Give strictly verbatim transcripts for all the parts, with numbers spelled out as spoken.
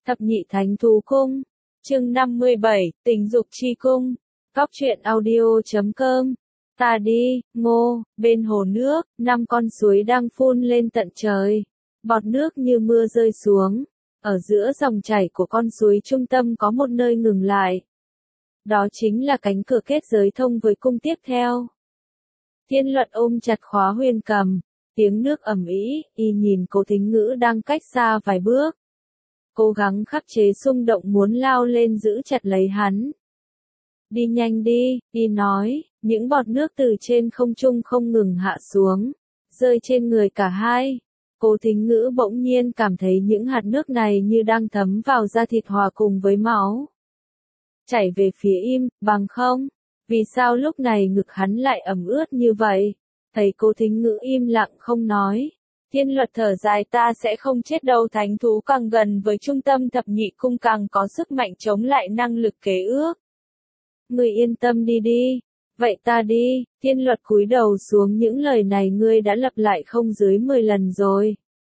Thập nhị thánh thú cung. Chương năm mươi bảy, tình dục chi cung. Góc truyện audio chấm com. Ta đi, ngô, bên hồ nước, năm con suối đang phun lên tận trời. Bọt nước như mưa rơi xuống. Ở giữa dòng chảy của con suối trung tâm có một nơi ngừng lại. Đó chính là cánh cửa kết giới thông với cung tiếp theo. Thiên Luật ôm chặt Khóa Huyền Cầm, tiếng nước ầm ĩ, y nhìn Cố Thính Ngữ đang cách xa vài bước. Cố gắng khắc chế xung động muốn lao lên giữ chặt lấy hắn. Đi nhanh đi, y nói, những bọt nước từ trên không trung không ngừng hạ xuống, rơi trên người cả hai. Cố Thính Ngữ bỗng nhiên cảm thấy những hạt nước này như đang thấm vào da thịt hòa cùng với máu. Chảy về phía im, bằng không? Vì sao lúc này ngực hắn lại ẩm ướt như vậy? Thấy Cố Thính Ngữ im lặng không nói. Thiên Luật thở dài, ta sẽ không chết đâu, thánh thú càng gần với trung tâm thập nhị cung càng có sức mạnh chống lại năng lực kế ước. Ngươi yên tâm đi đi. Vậy ta đi. Thiên Luật cúi đầu xuống, những lời này ngươi đã lặp lại không dưới mười lần rồi.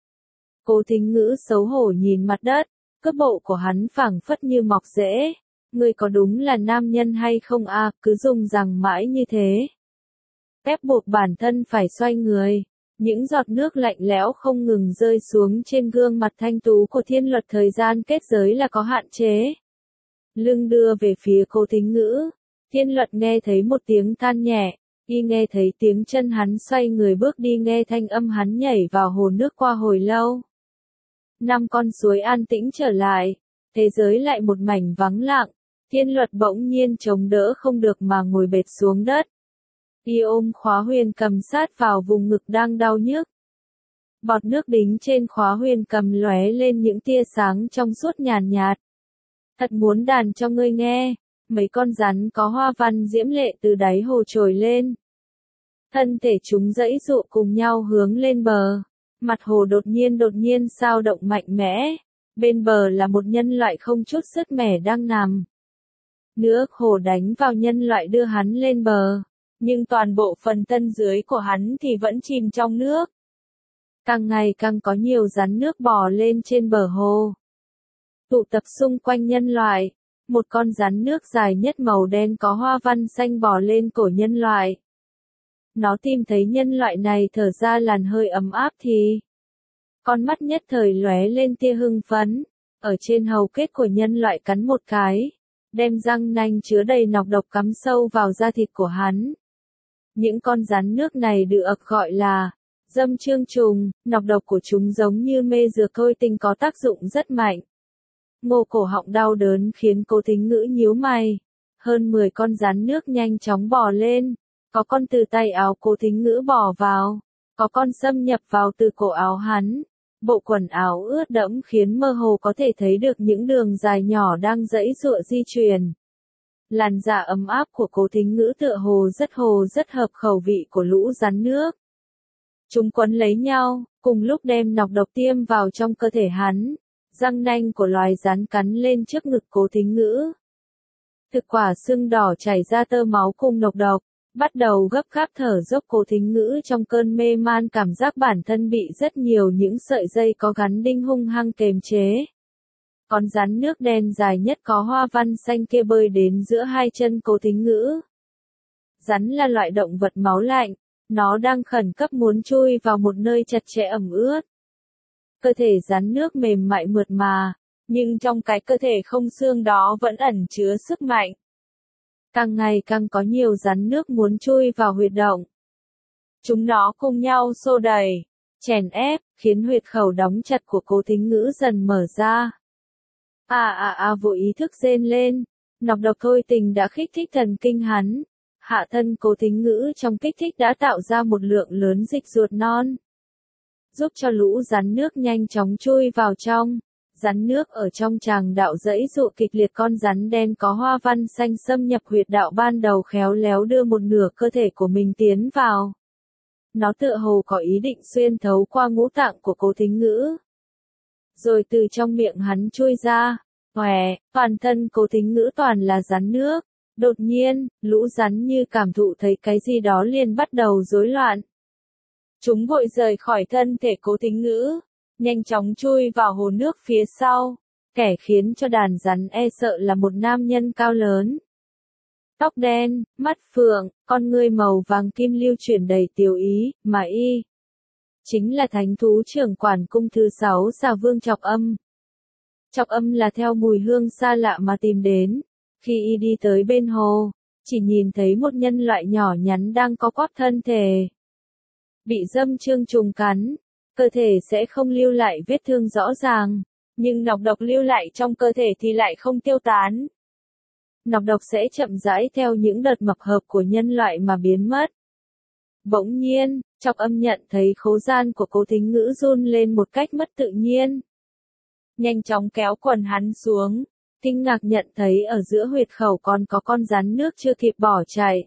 Cố Thính Ngữ xấu hổ nhìn mặt đất, cước bộ của hắn phảng phất như mọc rễ. Ngươi có đúng là nam nhân hay không a? À, cứ dùng rằng mãi như thế. Ép buộc bản thân phải xoay người. Những giọt nước lạnh lẽo không ngừng rơi xuống trên gương mặt thanh tú của Thiên Luật, thời gian kết giới là có hạn chế. Lưng đưa về phía Cố Thính Ngữ. Thiên Luật nghe thấy một tiếng than nhẹ, y nghe thấy tiếng chân hắn xoay người bước đi, nghe thanh âm hắn nhảy vào hồ nước qua hồi lâu. Năm con suối an tĩnh trở lại, thế giới lại một mảnh vắng lặng. Thiên Luật bỗng nhiên chống đỡ không được mà ngồi bệt xuống đất. Y ôm Khóa Huyền Cầm sát vào vùng ngực đang đau nhức. Bọt nước đính trên Khóa Huyền Cầm lóe lên những tia sáng trong suốt nhàn nhạt. Thật muốn đàn cho ngươi nghe. Mấy con rắn có hoa văn diễm lệ từ đáy hồ trồi lên. Thân thể chúng giãy giụa cùng nhau hướng lên bờ. Mặt hồ đột nhiên đột nhiên sao động mạnh mẽ. Bên bờ là một nhân loại không chút sức mẻ đang nằm. Nước hồ đánh vào nhân loại đưa hắn lên bờ. Nhưng toàn bộ phần thân dưới của hắn thì vẫn chìm trong nước. Càng ngày càng có nhiều rắn nước bò lên trên bờ hồ. Tụ tập xung quanh nhân loại. Một con rắn nước dài nhất màu đen có hoa văn xanh bò lên cổ nhân loại. Nó tìm thấy nhân loại này thở ra làn hơi ấm áp thì. Con mắt nhất thời lóe lên tia hưng phấn. Ở trên hầu kết của nhân loại cắn một cái. Đem răng nanh chứa đầy nọc độc cắm sâu vào da thịt của hắn. Những con rắn nước này được gọi là dâm chương trùng, nọc độc của chúng giống như mê dược thôi tinh có tác dụng rất mạnh. Ngô cổ họng đau đớn khiến Cố Thính Ngữ nhíu mày. Hơn mười con rắn nước nhanh chóng bò lên. Có con từ tay áo Cố Thính Ngữ bò vào. Có con xâm nhập vào từ cổ áo hắn. Bộ quần áo ướt đẫm khiến mơ hồ có thể thấy được những đường dài nhỏ đang giãy giụa di chuyển. Làn da ấm áp của Cố Thính Ngữ tựa hồ rất hồ rất hợp khẩu vị của lũ rắn nước. Chúng quấn lấy nhau, cùng lúc đem nọc độc tiêm vào trong cơ thể hắn. Răng nanh của loài rắn cắn lên trước ngực Cố Thính Ngữ. Thực quả sưng đỏ chảy ra tơ máu cùng nọc độc, bắt đầu gấp gáp thở dốc. Cố Thính Ngữ trong cơn mê man cảm giác bản thân bị rất nhiều những sợi dây có gắn đinh hung hăng kềm chế. Con rắn nước đen dài nhất có hoa văn xanh kia bơi đến giữa hai chân Cố Thính Ngữ. Rắn là loại động vật máu lạnh, nó đang khẩn cấp muốn chui vào một nơi chặt chẽ ẩm ướt. Cơ thể rắn nước mềm mại mượt mà, nhưng trong cái cơ thể không xương đó vẫn ẩn chứa sức mạnh. Càng ngày càng có nhiều rắn nước muốn chui vào huyệt động. Chúng nó cùng nhau xô đẩy, chèn ép, khiến huyệt khẩu đóng chặt của Cố Thính Ngữ dần mở ra. À à à vô ý thức rên lên, nọc độc thôi tình đã kích thích thần kinh hắn. Hạ thân Cố Thính Ngữ trong kích thích đã tạo ra một lượng lớn dịch ruột non. Giúp cho lũ rắn nước nhanh chóng chui vào trong. Rắn nước ở trong tràng đạo giãy giụa kịch liệt, con rắn đen có hoa văn xanh xâm nhập huyệt đạo ban đầu khéo léo đưa một nửa cơ thể của mình tiến vào. Nó tựa hồ có ý định xuyên thấu qua ngũ tạng của Cố Thính Ngữ. Rồi từ trong miệng hắn chui ra, hòe, toàn thân Cố Thính Ngữ toàn là rắn nước. Đột nhiên, lũ rắn như cảm thụ thấy cái gì đó liền bắt đầu rối loạn. Chúng vội rời khỏi thân thể Cố Thính Ngữ, nhanh chóng chui vào hồ nước phía sau. Kẻ khiến cho đàn rắn e sợ là một nam nhân cao lớn. Tóc đen, mắt phượng, con ngươi màu vàng kim lưu chuyển đầy tiểu ý, mà y chính là thánh thú trưởng quản cung thứ sáu Xà Vương Chọc Âm. Chọc Âm là theo mùi hương xa lạ mà tìm đến. Khi y đi tới bên hồ, chỉ nhìn thấy một nhân loại nhỏ nhắn đang co quắp thân thể. Bị dâm chương trùng cắn, cơ thể sẽ không lưu lại vết thương rõ ràng, nhưng nọc độc lưu lại trong cơ thể thì lại không tiêu tán. Nọc độc sẽ chậm rãi theo những đợt mập hợp của nhân loại mà biến mất. Bỗng nhiên, Chọc Âm nhận thấy khố gian của Cố Thính Ngữ run lên một cách mất tự nhiên. Nhanh chóng kéo quần hắn xuống, kinh ngạc nhận thấy ở giữa huyệt khẩu còn có con rắn nước chưa kịp bỏ chạy.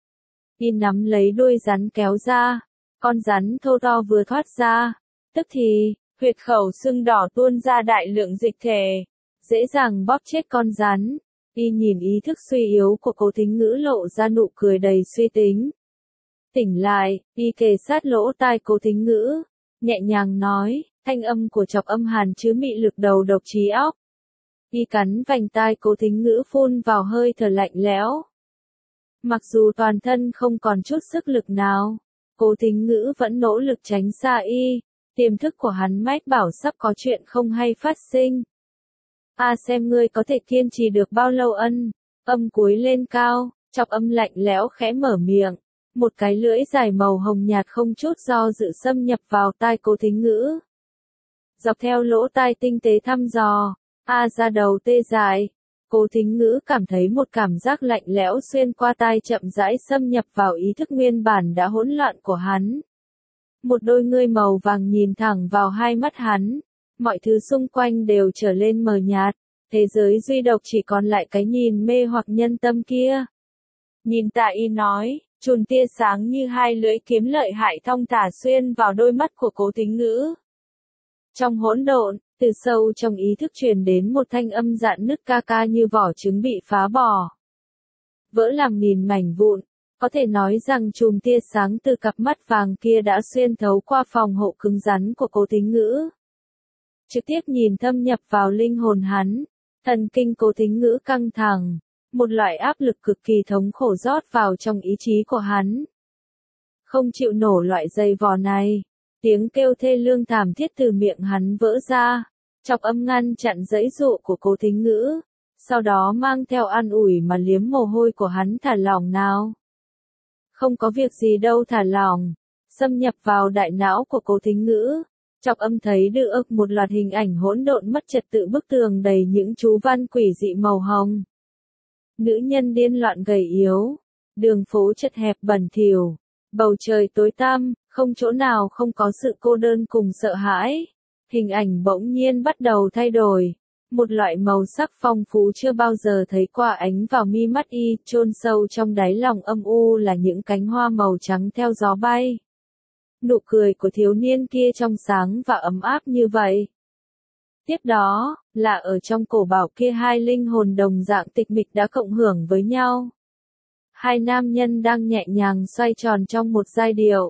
Y nắm lấy đuôi rắn kéo ra, con rắn thô to vừa thoát ra, tức thì, huyệt khẩu sưng đỏ tuôn ra đại lượng dịch thể, dễ dàng bóp chết con rắn. Y nhìn ý thức suy yếu của Cố Thính Ngữ lộ ra nụ cười đầy suy tính. Tỉnh lại, y kề sát lỗ tai Cố Thính Ngữ, nhẹ nhàng nói, thanh âm của Chọc Âm hàn chứa mị lực đầu độc trí óc. Y cắn vành tai Cố Thính Ngữ phun vào hơi thở lạnh lẽo. Mặc dù toàn thân không còn chút sức lực nào, Cố Thính Ngữ vẫn nỗ lực tránh xa y, tiềm thức của hắn mách bảo sắp có chuyện không hay phát sinh. A à, xem ngươi có thể kiên trì được bao lâu ân, âm cúi lên cao, Chọc Âm lạnh lẽo khẽ mở miệng, một cái lưỡi dài màu hồng nhạt không chút do dự xâm nhập vào tai Cố Thính Ngữ. Dọc theo lỗ tai tinh tế thăm dò, a à, ra đầu tê dại, Cố Thính Ngữ cảm thấy một cảm giác lạnh lẽo xuyên qua tai chậm rãi xâm nhập vào ý thức nguyên bản đã hỗn loạn của hắn. Một đôi ngươi màu vàng nhìn thẳng vào hai mắt hắn. Mọi thứ xung quanh đều trở lên mờ nhạt, thế giới duy độc chỉ còn lại cái nhìn mê hoặc nhân tâm kia. Nhìn tạ y nói, chùm tia sáng như hai lưỡi kiếm lợi hại thong thả xuyên vào đôi mắt của Cố Thính Ngữ. Trong hỗn độn, từ sâu trong ý thức truyền đến một thanh âm rạn nứt ca ca như vỏ trứng bị phá bỏ. Vỡ làm nghìn mảnh vụn, có thể nói rằng chùm tia sáng từ cặp mắt vàng kia đã xuyên thấu qua phòng hộ cứng rắn của Cố Thính Ngữ. Trực tiếp nhìn thâm nhập vào linh hồn hắn, thần kinh Cố Thính Ngữ căng thẳng, một loại áp lực cực kỳ thống khổ rót vào trong ý chí của hắn. Không chịu nổ loại dây vò này, tiếng kêu thê lương thảm thiết từ miệng hắn vỡ ra, Chọc Âm ngăn chặn giãy dụ của Cố Thính Ngữ, sau đó mang theo an ủi mà liếm mồ hôi của hắn thả lỏng nào. Không có việc gì đâu thả lỏng, xâm nhập vào đại não của Cố Thính Ngữ. Chọc Âm thấy đưa ức một loạt hình ảnh hỗn độn mất trật tự bức tường đầy những chú văn quỷ dị màu hồng. Nữ nhân điên loạn gầy yếu, đường phố chật hẹp bẩn thỉu, bầu trời tối tăm, không chỗ nào không có sự cô đơn cùng sợ hãi. Hình ảnh bỗng nhiên bắt đầu thay đổi, một loại màu sắc phong phú chưa bao giờ thấy qua ánh vào mi mắt y, chôn sâu trong đáy lòng âm u là những cánh hoa màu trắng theo gió bay. Nụ cười của thiếu niên kia trong sáng và ấm áp như vậy. Tiếp đó, là ở trong cổ bảo kia hai linh hồn đồng dạng tịch mịch đã cộng hưởng với nhau. Hai nam nhân đang nhẹ nhàng xoay tròn trong một giai điệu.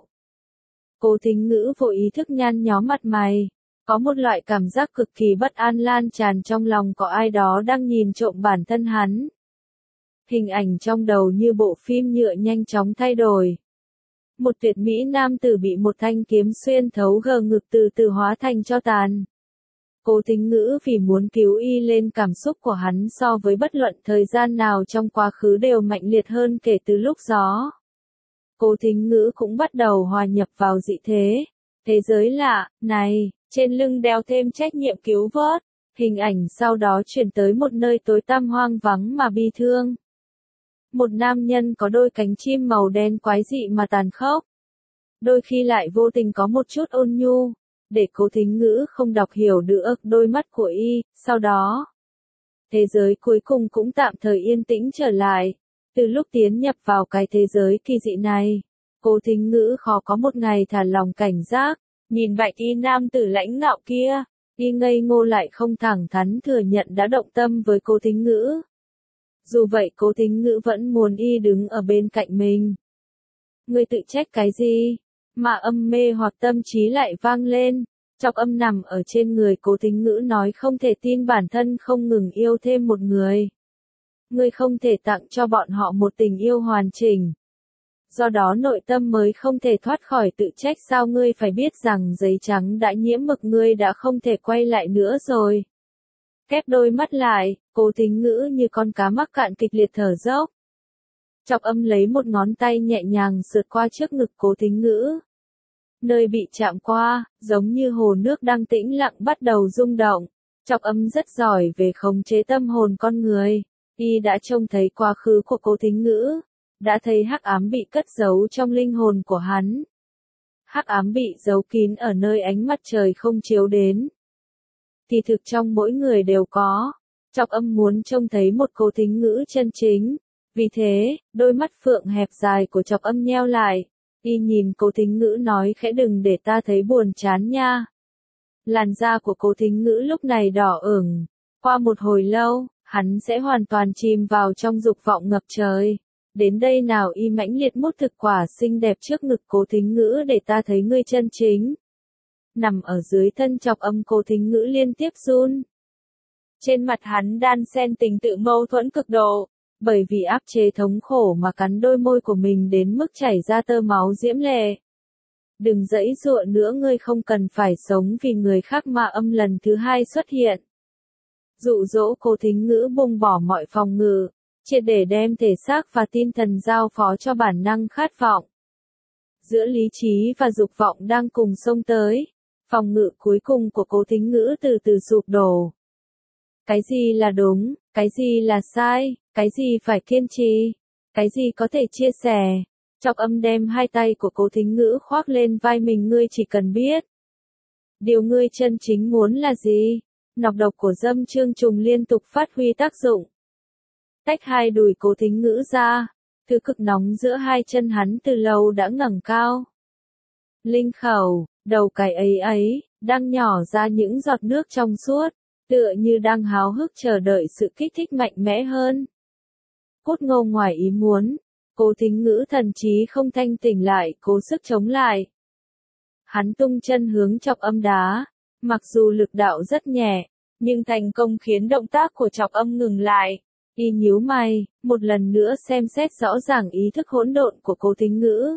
Cố Thính Ngữ vô ý thức nhăn nhó mặt mày, có một loại cảm giác cực kỳ bất an lan tràn trong lòng có ai đó đang nhìn trộm bản thân hắn. Hình ảnh trong đầu như bộ phim nhựa nhanh chóng thay đổi. Một tuyệt mỹ nam tử bị một thanh kiếm xuyên thấu gờ ngực từ từ hóa thành tro tàn. Cố Thính Ngữ vì muốn cứu y lên cảm xúc của hắn so với bất luận thời gian nào trong quá khứ đều mạnh liệt hơn kể từ lúc gió. Cố Thính Ngữ cũng bắt đầu hòa nhập vào dị thế. Thế giới lạ, này, trên lưng đeo thêm trách nhiệm cứu vớt. Hình ảnh sau đó chuyển tới một nơi tối tăm hoang vắng mà bi thương. Một nam nhân có đôi cánh chim màu đen quái dị mà tàn khốc. Đôi khi lại vô tình có một chút ôn nhu, để Cố Thính Ngữ không đọc hiểu được đôi mắt của y, sau đó. Thế giới cuối cùng cũng tạm thời yên tĩnh trở lại. Từ lúc tiến nhập vào cái thế giới kỳ dị này, Cố Thính Ngữ khó có một ngày thả lòng cảnh giác, nhìn bạch y nam tử lãnh ngạo kia, y ngây ngô lại không thẳng thắn thừa nhận đã động tâm với Cố Thính Ngữ. Dù vậy Cố Thính Ngữ vẫn muốn y đứng ở bên cạnh mình. Ngươi tự trách cái gì? Mà âm mê hoặc tâm trí lại vang lên. Trọng âm nằm ở trên người Cố Thính Ngữ nói không thể tin bản thân không ngừng yêu thêm một người. Ngươi không thể tặng cho bọn họ một tình yêu hoàn chỉnh. Do đó nội tâm mới không thể thoát khỏi tự trách sao ngươi phải biết rằng giấy trắng đã nhiễm mực ngươi đã không thể quay lại nữa rồi. Khép đôi mắt lại, Cố Thính Ngữ như con cá mắc cạn kịch liệt thở dốc. Trọng âm lấy một ngón tay nhẹ nhàng sượt qua trước ngực Cố Thính Ngữ. Nơi bị chạm qua, giống như hồ nước đang tĩnh lặng bắt đầu rung động. Trọng âm rất giỏi về khống chế tâm hồn con người. Y đã trông thấy quá khứ của Cố Thính Ngữ, đã thấy hắc ám bị cất giấu trong linh hồn của hắn. Hắc ám bị giấu kín ở nơi ánh mặt trời không chiếu đến. Kỳ thực trong mỗi người đều có. Trọng âm muốn trông thấy một Cố Thính Ngữ chân chính. Vì thế, đôi mắt phượng hẹp dài của Trọng âm nheo lại. Y nhìn Cố Thính Ngữ nói khẽ đừng để ta thấy buồn chán nha. Làn da của Cố Thính Ngữ lúc này đỏ ửng. Qua một hồi lâu, hắn sẽ hoàn toàn chìm vào trong dục vọng ngập trời. Đến đây nào y mãnh liệt mút thực quả xinh đẹp trước ngực Cố Thính Ngữ để ta thấy ngươi chân chính. Nằm ở dưới thân Trọng âm Cố Thính Ngữ liên tiếp run. Trên mặt hắn đan xen tình tự mâu thuẫn cực độ. Bởi vì áp chế thống khổ mà cắn đôi môi của mình đến mức chảy ra tơ máu diễm lệ. Đừng giãy giụa nữa ngươi không cần phải sống vì người khác mà âm lần thứ hai xuất hiện. Dụ dỗ Cố Thính Ngữ buông bỏ mọi phòng ngự, triệt để đem thể xác và tinh thần giao phó cho bản năng khát vọng. Giữa lý trí và dục vọng đang cùng xông tới, phòng ngự cuối cùng của Cố Thính Ngữ từ từ sụp đổ. Cái gì là đúng, cái gì là sai, cái gì phải kiên trì, cái gì có thể chia sẻ. Trọng âm đem hai tay của Cố Thính Ngữ khoác lên vai mình ngươi chỉ cần biết. Điều ngươi chân chính muốn là gì? Nọc độc của dâm chương trùng liên tục phát huy tác dụng. Tách hai đùi Cố Thính Ngữ ra, thứ cực nóng giữa hai chân hắn từ lâu đã ngẩng cao. Linh khẩu, đầu cái ấy ấy, đang nhỏ ra những giọt nước trong suốt, tựa như đang háo hức chờ đợi sự kích thích mạnh mẽ hơn. Cốt ngô ngoài ý muốn, Cố Thính Ngữ thần trí không thanh tỉnh lại, cố sức chống lại. Hắn tung chân hướng Trọng âm đá, mặc dù lực đạo rất nhẹ, nhưng thành công khiến động tác của Trọng âm ngừng lại. Y nhíu mày, một lần nữa xem xét rõ ràng ý thức hỗn độn của Cố Thính Ngữ.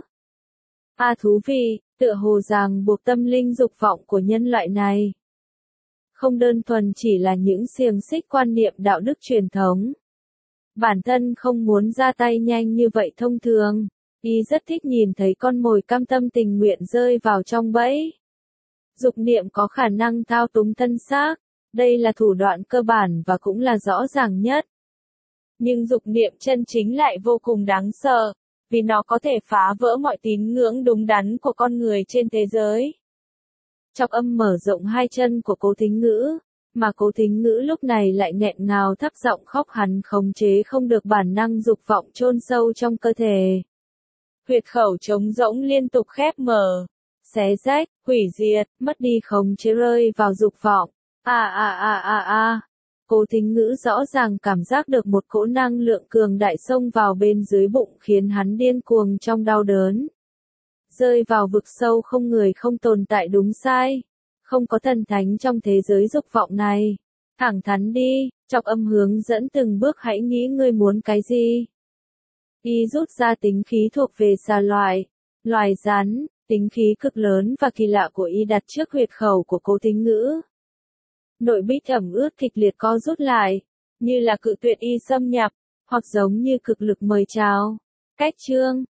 À thú vị, tựa hồ ràng buộc tâm linh dục vọng của nhân loại này. Không đơn thuần chỉ là những xiềng xích quan niệm đạo đức truyền thống. Bản thân không muốn ra tay nhanh như vậy thông thường. Y rất thích nhìn thấy con mồi cam tâm tình nguyện rơi vào trong bẫy. Dục niệm có khả năng thao túng thân xác. Đây là thủ đoạn cơ bản và cũng là rõ ràng nhất. Nhưng dục niệm chân chính lại vô cùng đáng sợ. Vì nó có thể phá vỡ mọi tín ngưỡng đúng đắn của con người trên thế giới. Trọng âm mở rộng hai chân của Cố Thính Ngữ, mà Cố Thính Ngữ lúc này lại nghẹn ngào thấp giọng khóc hắn khống chế không được bản năng dục vọng chôn sâu trong cơ thể. Huyệt khẩu trống rỗng liên tục khép mở, xé rách, hủy diệt, mất đi khống chế rơi vào dục vọng. A a a a a. Cố Thính Ngữ rõ ràng cảm giác được một cỗ năng lượng cường đại xông vào bên dưới bụng khiến hắn điên cuồng trong đau đớn. Rơi vào vực sâu không người không tồn tại đúng sai. Không có thần thánh trong thế giới dục vọng này. Thẳng thắn đi, Trọng âm hướng dẫn từng bước hãy nghĩ ngươi muốn cái gì. Y rút ra tính khí thuộc về xà loài, loài rắn, tính khí cực lớn và kỳ lạ của Y đặt trước huyệt khẩu của Cố Thính Ngữ. Nội bích ẩm ướt kịch liệt co rút lại, như là cự tuyệt Y xâm nhập, hoặc giống như cực lực mời chào. Cách chương